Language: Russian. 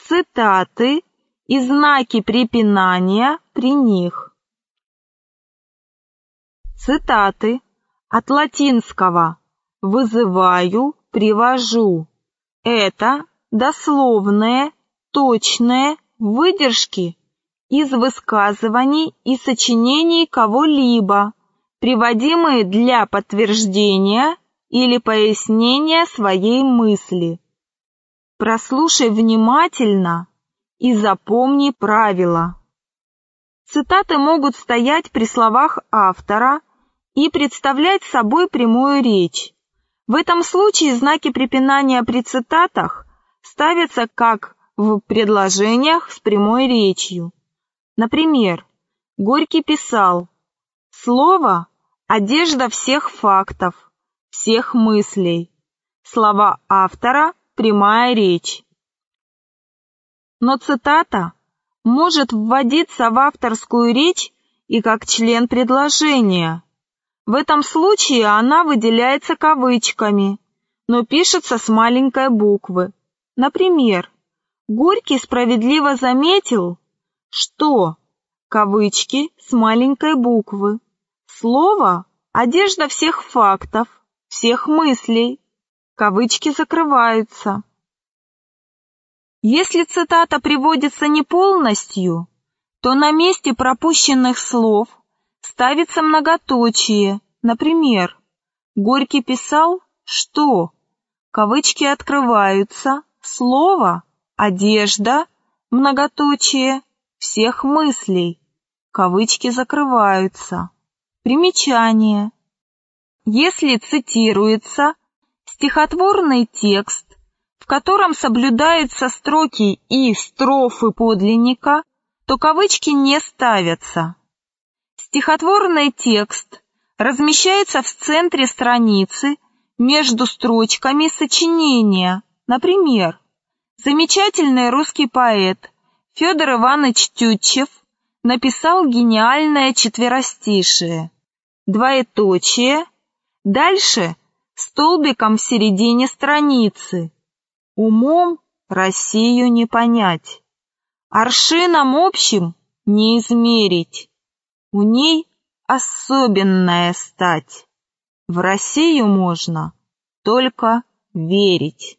цитаты и знаки препинания при них. Цитаты от латинского «вызываю», «привожу». Это дословные, точные выдержки из высказываний и сочинений кого-либо, приводимые для подтверждения или пояснения своей мысли. Прослушай внимательно и запомни правила. Цитаты могут стоять при словах автора и представлять собой прямую речь. В этом случае знаки препинания при цитатах ставятся как в предложениях с прямой речью. Например, Горький писал: «Слово – одежда всех фактов, всех мыслей». Слова автора – прямая речь. Но цитата может вводиться в авторскую речь и как член предложения. В этом случае она выделяется кавычками, но пишется с маленькой буквы. Например, Горький справедливо заметил, что кавычки с маленькой буквы. Слово – одежда всех фактов, всех мыслей. Кавычки закрываются. Если цитата приводится не полностью, то на месте пропущенных слов ставится многоточие. Например, Горький писал, что кавычки открываются, слово «одежда», многоточие, всех мыслей, кавычки закрываются. Примечание. Если цитируется стихотворный текст, в котором соблюдаются строки и строфы подлинника, то кавычки не ставятся. Стихотворный текст размещается в центре страницы между строчками сочинения. Например, замечательный русский поэт Федор Иванович Тютчев написал гениальное четверостишие. Двоеточие. Дальше столбиком в середине страницы. Умом Россию не понять, аршином общим не измерить. У ней особенная стать. В Россию можно только верить.